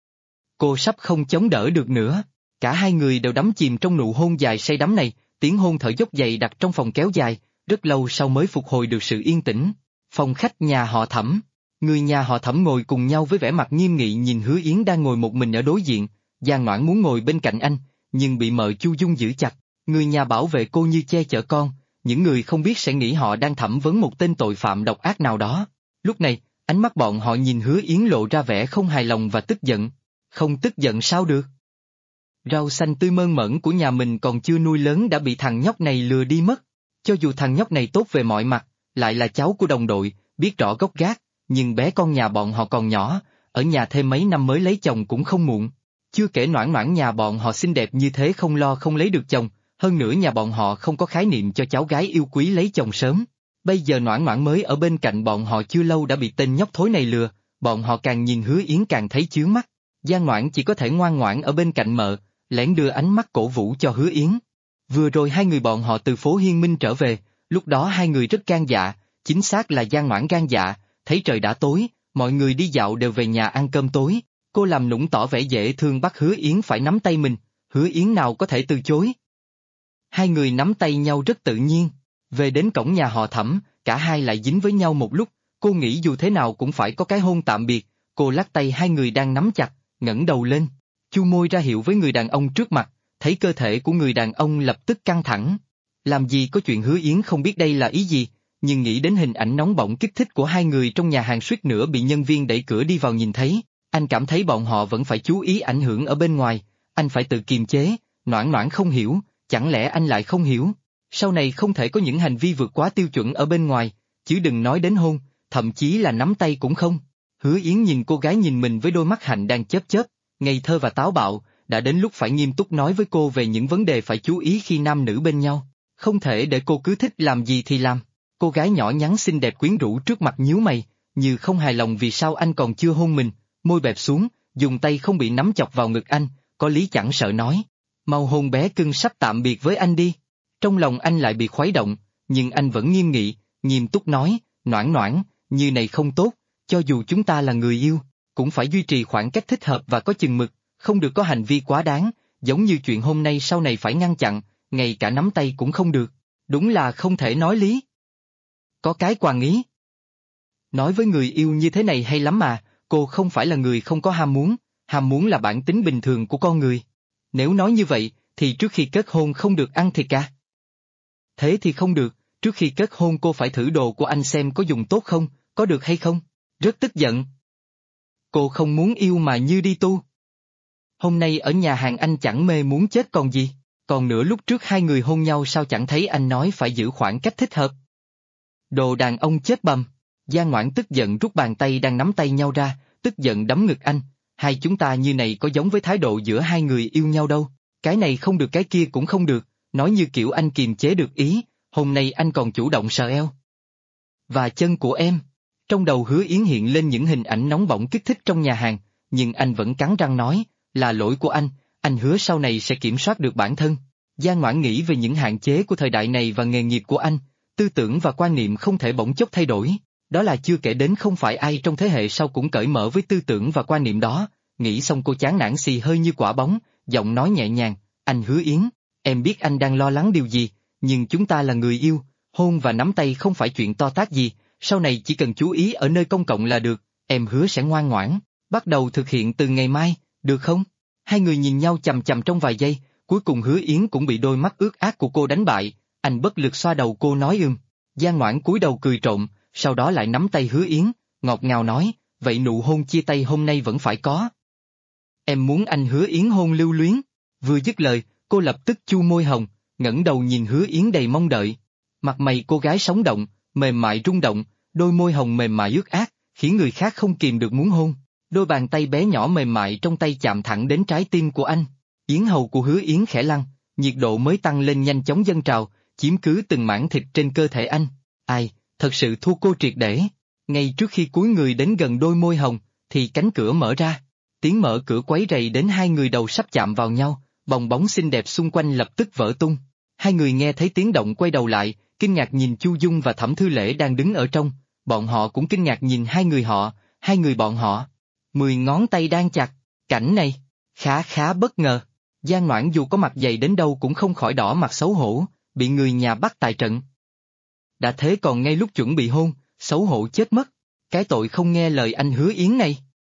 Cô sắp không chống đỡ được nữa, cả hai người đều đắm chìm trong nụ hôn dài say đắm này, tiếng hôn thở dốc dày đặc trong phòng kéo dài, rất lâu sau mới phục hồi được sự yên tĩnh. Phòng khách nhà họ Thẩm, người nhà họ Thẩm ngồi cùng nhau với vẻ mặt nghiêm nghị nhìn Hứa Yến đang ngồi một mình ở đối diện. Giang Ngoãn muốn ngồi bên cạnh anh, nhưng bị mợ Chu Dung giữ chặt, người nhà bảo vệ cô như che chở con, những người không biết sẽ nghĩ họ đang thẩm vấn một tên tội phạm độc ác nào đó. Lúc này, ánh mắt bọn họ nhìn Hứa Yến lộ ra vẻ không hài lòng và tức giận. Không tức giận sao được? Rau xanh tươi mơn mởn của nhà mình còn chưa nuôi lớn đã bị thằng nhóc này lừa đi mất. Cho dù thằng nhóc này tốt về mọi mặt, lại là cháu của đồng đội, biết rõ gốc gác, nhưng bé con nhà bọn họ còn nhỏ, ở nhà thêm mấy năm mới lấy chồng cũng không muộn. Chưa kể Noãn Noãn nhà bọn họ xinh đẹp như thế không lo không lấy được chồng, hơn nữa nhà bọn họ không có khái niệm cho cháu gái yêu quý lấy chồng sớm. Bây giờ Noãn Noãn mới ở bên cạnh bọn họ chưa lâu đã bị tên nhóc thối này lừa, bọn họ càng nhìn Hứa Yến càng thấy chướng mắt. Giang Noãn chỉ có thể ngoan ngoãn ở bên cạnh mợ, lén đưa ánh mắt cổ vũ cho Hứa Yến. Vừa rồi hai người bọn họ từ phố Hiên Minh trở về, lúc đó hai người rất gan dạ, chính xác là Giang Noãn gan dạ, thấy trời đã tối, mọi người đi dạo đều về nhà ăn cơm tối, cô làm nũng tỏ vẻ dễ thương bắt Hứa Yến phải nắm tay mình, Hứa Yến nào có thể từ chối. Hai người nắm tay nhau rất tự nhiên, về đến cổng nhà họ Thẩm, cả hai lại dính với nhau một lúc, cô nghĩ dù thế nào cũng phải có cái hôn tạm biệt, cô lắc tay hai người đang nắm chặt, ngẩng đầu lên, chu môi ra hiệu với người đàn ông trước mặt, thấy cơ thể của người đàn ông lập tức căng thẳng. Làm gì có chuyện Hứa Yến không biết đây là ý gì, nhưng nghĩ đến hình ảnh nóng bỏng kích thích của hai người trong nhà hàng suýt nữa bị nhân viên đẩy cửa đi vào nhìn thấy, anh cảm thấy bọn họ vẫn phải chú ý ảnh hưởng ở bên ngoài, anh phải tự kiềm chế. Noãn Noãn không hiểu, chẳng lẽ anh lại không hiểu, sau này không thể có những hành vi vượt quá tiêu chuẩn ở bên ngoài, chứ đừng nói đến hôn, thậm chí là nắm tay cũng không. Hứa Yến nhìn cô gái nhìn mình với đôi mắt hạnh đang chớp chớp, ngây thơ và táo bạo, đã đến lúc phải nghiêm túc nói với cô về những vấn đề phải chú ý khi nam nữ bên nhau, không thể để cô cứ thích làm gì thì làm. Cô gái nhỏ nhắn xinh đẹp quyến rũ trước mặt nhíu mày, như không hài lòng vì sao anh còn chưa hôn mình, môi bẹp xuống, dùng tay không bị nắm chọc vào ngực anh, có lý chẳng sợ nói, mau hôn bé cưng sắp tạm biệt với anh đi. Trong lòng anh lại bị khuấy động, nhưng anh vẫn nghiêm nghị, nghiêm túc nói, Noãn Noãn, như này không tốt, cho dù chúng ta là người yêu, cũng phải duy trì khoảng cách thích hợp và có chừng mực, không được có hành vi quá đáng, giống như chuyện hôm nay sau này phải ngăn chặn, ngay cả nắm tay cũng không được, đúng là không thể nói lý. Có cái quàng ý. Nói với người yêu như thế này hay lắm mà, cô không phải là người không có ham muốn là bản tính bình thường của con người. Nếu nói như vậy, thì trước khi kết hôn không được ăn thịt à? Thế thì không được, trước khi kết hôn cô phải thử đồ của anh xem có dùng tốt không, có được hay không? Rất tức giận. Cô không muốn yêu mà như đi tu. Hôm nay ở nhà hàng anh chẳng mê muốn chết còn gì, còn nữa lúc trước hai người hôn nhau sao chẳng thấy anh nói phải giữ khoảng cách thích hợp. Đồ đàn ông chết bầm. Giang Ngoãn tức giận rút bàn tay đang nắm tay nhau ra, tức giận đấm ngực anh, hai chúng ta như này có giống với thái độ giữa hai người yêu nhau đâu, cái này không được cái kia cũng không được, nói như kiểu anh kiềm chế được ý, hôm nay anh còn chủ động sờ eo và chân của em. Trong đầu Hứa Yến hiện lên những hình ảnh nóng bỏng kích thích trong nhà hàng, nhưng anh vẫn cắn răng nói, là lỗi của anh hứa sau này sẽ kiểm soát được bản thân. Giang Ngoãn nghĩ về những hạn chế của thời đại này và nghề nghiệp của anh, tư tưởng và quan niệm không thể bỗng chốc thay đổi, đó là chưa kể đến không phải ai trong thế hệ sau cũng cởi mở với tư tưởng và quan niệm đó. Nghĩ xong cô chán nản xì hơi như quả bóng, giọng nói nhẹ nhàng, anh Hứa Yến, em biết anh đang lo lắng điều gì, nhưng chúng ta là người yêu, hôn và nắm tay không phải chuyện to tát gì, sau này chỉ cần chú ý ở nơi công cộng là được, em hứa sẽ ngoan ngoãn, bắt đầu thực hiện từ ngày mai, được không? Hai người nhìn nhau chằm chằm trong vài giây, cuối cùng Hứa Yến cũng bị đôi mắt ướt át của cô đánh bại, anh bất lực xoa đầu cô nói Giang Ngoãn cúi đầu cười trộm, sau đó lại nắm tay Hứa Yến, ngọt ngào nói, vậy nụ hôn chia tay hôm nay vẫn phải có. Em muốn anh Hứa Yến hôn lưu luyến, vừa dứt lời, cô lập tức chu môi hồng, ngẩng đầu nhìn Hứa Yến đầy mong đợi. Mặt mày cô gái sống động, mềm mại rung động, đôi môi hồng mềm mại ướt át, khiến người khác không kìm được muốn hôn. Đôi bàn tay bé nhỏ mềm mại trong tay chạm thẳng đến trái tim của anh. Yến hầu của Hứa Yến khẽ lăn, nhiệt độ mới tăng lên nhanh chóng dâng trào, chiếm cứ từng mảng thịt trên cơ thể anh. Ai, thật sự thua cô triệt để. Ngay trước khi cúi người đến gần đôi môi hồng, thì cánh cửa mở ra. Tiếng mở cửa quấy rầy đến hai người đầu sắp chạm vào nhau, bong bóng xinh đẹp xung quanh lập tức vỡ tung. Hai người nghe thấy tiếng động quay đầu lại, kinh ngạc nhìn Chu Dung và Thẩm Thư Lễ đang đứng ở trong, bọn họ cũng kinh ngạc nhìn hai người bọn họ. 10 ngón tay đang chặt, cảnh này, khá bất ngờ. Giang Ngoãn dù có mặt dày đến đâu cũng không khỏi đỏ mặt xấu hổ, bị người nhà bắt tại trận. Đã thế còn ngay lúc chuẩn bị hôn, xấu hổ chết mất, cái tội không nghe lời anh Hứa Yến này.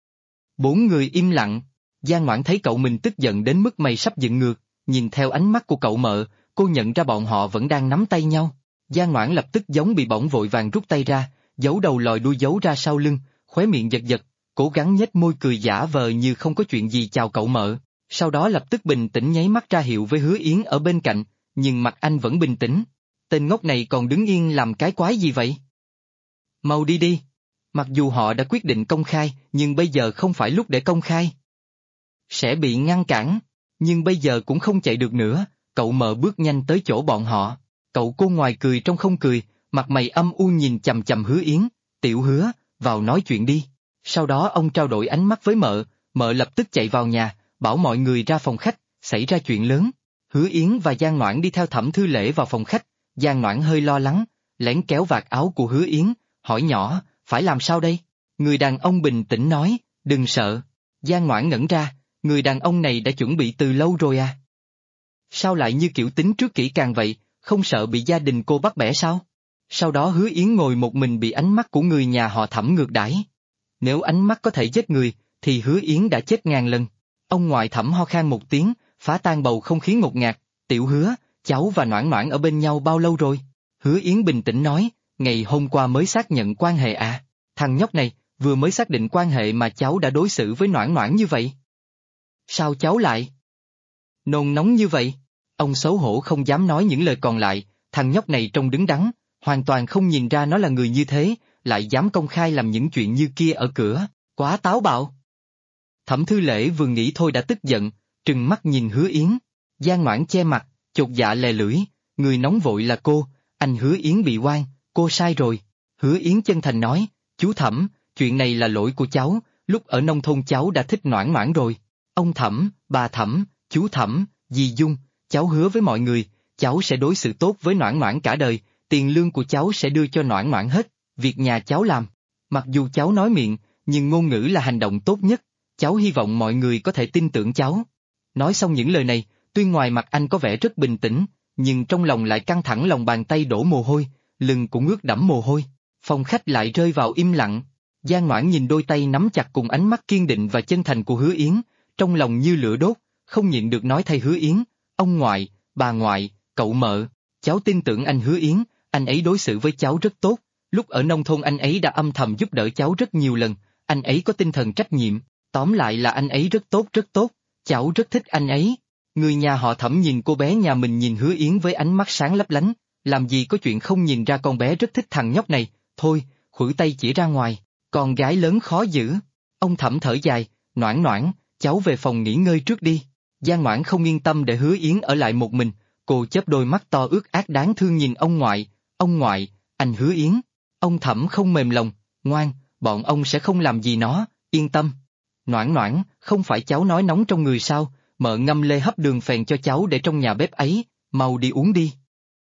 4 người im lặng, Giang Ngoãn thấy cậu mình tức giận đến mức mày sắp dựng ngược, nhìn theo ánh mắt của cậu mợ, cô nhận ra bọn họ vẫn đang nắm tay nhau. Giang Ngoãn lập tức giống bị bỏng vội vàng rút tay ra, giấu đầu lòi đuôi giấu ra sau lưng, khóe miệng giật giật, cố gắng nhếch môi cười giả vờ như không có chuyện gì chào cậu Mợ, sau đó lập tức bình tĩnh nháy mắt ra hiệu với Hứa Yến ở bên cạnh, nhưng mặt anh vẫn bình tĩnh. Tên ngốc này còn đứng yên làm cái quái gì vậy? Mau đi đi. Mặc dù họ đã quyết định công khai, nhưng bây giờ không phải lúc để công khai. Sẽ bị ngăn cản, nhưng bây giờ cũng không chạy được nữa, cậu Mợ bước nhanh tới chỗ bọn họ. Cậu cô ngoài cười trong không cười, mặt mày âm u nhìn chằm chằm Hứa Yến, Tiểu Hứa, vào nói chuyện đi. Sau đó ông trao đổi ánh mắt với Mợ, Mợ lập tức chạy vào nhà, bảo mọi người ra phòng khách, xảy ra chuyện lớn. Hứa Yến và Giang Noãn đi theo Thẩm Thư Lễ vào phòng khách, Giang Noãn hơi lo lắng, lén kéo vạt áo của Hứa Yến, hỏi nhỏ, phải làm sao đây? Người đàn ông bình tĩnh nói, đừng sợ. Giang Noãn ngẩn ra, người đàn ông này đã chuẩn bị từ lâu rồi à? Sao lại như kiểu tính trước kỹ càng vậy, không sợ bị gia đình cô bắt bẻ sao? Sau đó Hứa Yến ngồi một mình bị ánh mắt của người nhà họ Thẩm ngược đãi. Nếu ánh mắt có thể giết người, thì Hứa Yến đã chết ngàn lần. Ông ngoại Thẩm ho khan một tiếng, phá tan bầu không khí ngột ngạt, Tiểu Hứa, cháu và Noãn Noãn ở bên nhau bao lâu rồi? Hứa Yến bình tĩnh nói, ngày hôm qua mới xác nhận quan hệ à? Thằng nhóc này, vừa mới xác định quan hệ mà cháu đã đối xử với Noãn Noãn như vậy. Sao cháu lại nôn nóng như vậy? Ông xấu hổ không dám nói những lời còn lại, thằng nhóc này trông đứng đắn, hoàn toàn không nhìn ra nó là người như thế, lại dám công khai làm những chuyện như kia ở cửa, quá táo bạo. Thẩm Thư Lễ vừa nghĩ thôi đã tức giận, trừng mắt nhìn Hứa Yến. Giang Noãn che mặt, chột dạ lè lưỡi, người nóng vội là cô, anh Hứa Yến bị oan, cô sai rồi. Hứa Yến chân thành nói, chú Thẩm, chuyện này là lỗi của cháu, lúc ở nông thôn cháu đã thích Noãn Noãn rồi. Ông Thẩm, bà Thẩm, chú Thẩm, dì Dung, cháu hứa với mọi người, cháu sẽ đối xử tốt với Noãn Noãn cả đời, tiền lương của cháu sẽ đưa cho Noãn Noãn hết, việc nhà cháu làm. Mặc dù cháu nói miệng, nhưng ngôn ngữ là hành động tốt nhất, cháu hy vọng mọi người có thể tin tưởng cháu. Nói xong những lời này, tuy ngoài mặt anh có vẻ rất bình tĩnh, nhưng trong lòng lại căng thẳng, lòng bàn tay đổ mồ hôi, lưng cũng ướt đẫm mồ hôi. Phòng khách lại rơi vào im lặng. Giang Noãn nhìn đôi tay nắm chặt cùng ánh mắt kiên định và chân thành của Hứa Yến, trong lòng như lửa đốt, không nhịn được nói thay Hứa Yến, ông ngoại, bà ngoại, cậu Mợ, cháu tin tưởng anh Hứa Yến, anh ấy đối xử với cháu rất tốt, lúc ở nông thôn anh ấy đã âm thầm giúp đỡ cháu rất nhiều lần, anh ấy có tinh thần trách nhiệm, tóm lại là anh ấy rất tốt, cháu rất thích anh ấy. Người nhà họ Thẩm nhìn cô bé nhà mình nhìn Hứa Yến với ánh mắt sáng lấp lánh, làm gì có chuyện không nhìn ra con bé rất thích thằng nhóc này, thôi, khuỷu tay chỉ ra ngoài, con gái lớn khó giữ. Ông Thẩm thở dài, Noãn Noãn, cháu về phòng nghỉ ngơi trước đi. Giang Noãn không yên tâm để Hứa Yến ở lại một mình, cô chớp đôi mắt to ướt át đáng thương nhìn ông ngoại, anh Hứa Yến. Ông Thẩm không mềm lòng, ngoan, bọn ông sẽ không làm gì nó, yên tâm. Noãn Noãn, không phải cháu nói nóng trong người sao, Mợ ngâm lê hấp đường phèn cho cháu để trong nhà bếp ấy, mau đi uống đi.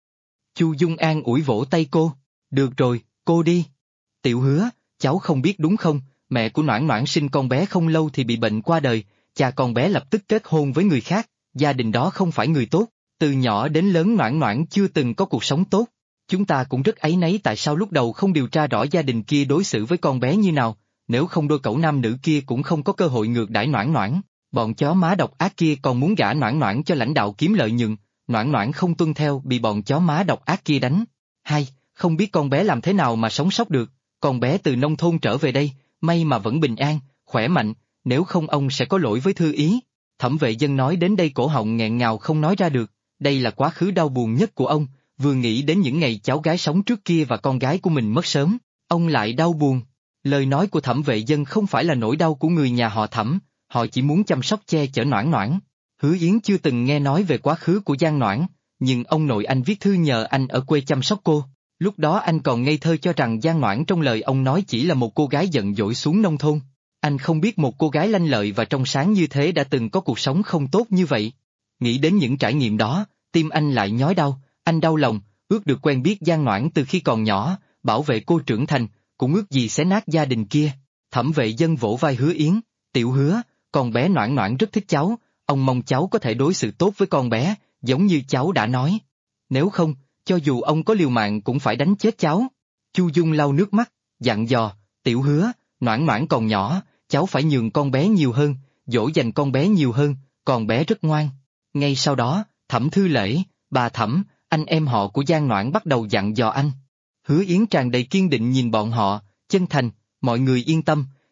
Chu Dung An ủi vỗ tay cô, được rồi, cô đi. Tiểu Hứa, cháu không biết đúng không, mẹ của Noãn Noãn sinh con bé không lâu thì bị bệnh qua đời, cha con bé lập tức kết hôn với người khác, gia đình đó không phải người tốt, từ nhỏ đến lớn Noãn Noãn chưa từng có cuộc sống tốt. Chúng ta cũng rất áy náy tại sao lúc đầu không điều tra rõ gia đình kia đối xử với con bé như nào, nếu không đôi cẩu nam nữ kia cũng không có cơ hội ngược đãi Noãn Noãn, bọn chó má độc ác kia còn muốn gả Noãn Noãn cho lãnh đạo kiếm lợi nhuận, Noãn Noãn không tuân theo bị bọn chó má độc ác kia đánh. Hay, không biết con bé làm thế nào mà sống sót được, con bé từ nông thôn trở về đây, may mà vẫn bình an, khỏe mạnh, nếu không ông sẽ có lỗi với Thư Ý. Thẩm Vệ Dân nói đến đây cổ họng nghẹn ngào không nói ra được, đây là quá khứ đau buồn nhất của ông, vừa nghĩ đến những ngày cháu gái sống trước kia và con gái của mình mất sớm, ông lại đau buồn. Lời nói của Thẩm Vệ Dân không phải là nỗi đau của người nhà họ Thẩm, họ chỉ muốn chăm sóc che chở Noãn Noãn. Hứa Yến chưa từng nghe nói về quá khứ của Giang Noãn, nhưng ông nội anh viết thư nhờ anh ở quê chăm sóc cô. Lúc đó anh còn ngây thơ cho rằng Giang Noãn trong lời ông nói chỉ là một cô gái giận dỗi xuống nông thôn. Anh không biết một cô gái lanh lợi và trong sáng như thế đã từng có cuộc sống không tốt như vậy. Nghĩ đến những trải nghiệm đó, tim anh lại nhói đau, anh đau lòng, ước được quen biết Giang Noãn từ khi còn nhỏ, bảo vệ cô trưởng thành, cũng ước gì xé nát gia đình kia. Thẩm Vệ Dân vỗ vai Hứa Yến, Tiểu Hứa, con bé Noãn Noãn rất thích cháu, ông mong cháu có thể đối xử tốt với con bé, giống như cháu đã nói. Nếu không, cho dù ông có liều mạng cũng phải đánh chết cháu. Chu Dung lau nước mắt, dặn dò, Tiểu Hứa, Noãn Noãn còn nhỏ, cháu phải nhường con bé nhiều hơn, dỗ dành con bé nhiều hơn, con bé rất ngoan. Ngay sau đó, Thẩm Thư Lễ, bà Thẩm, anh em họ của Giang Noãn bắt đầu dặn dò anh. Hứa Yến tràn đầy kiên định nhìn bọn họ, chân thành, mọi người yên tâm,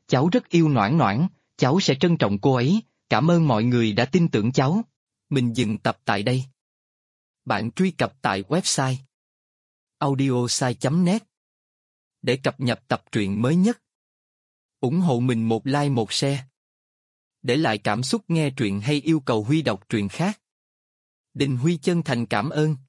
Cháu rất yêu Noãn Noãn, cháu sẽ trân trọng cô ấy, cảm ơn mọi người đã tin tưởng cháu. Mình dừng tập tại đây. Bạn truy cập tại website audiosai.net để cập nhật tập truyện mới nhất. Ủng hộ mình một like một share. Để lại cảm xúc nghe truyện hay yêu cầu Huy đọc truyện khác. Đình Huy chân thành cảm ơn.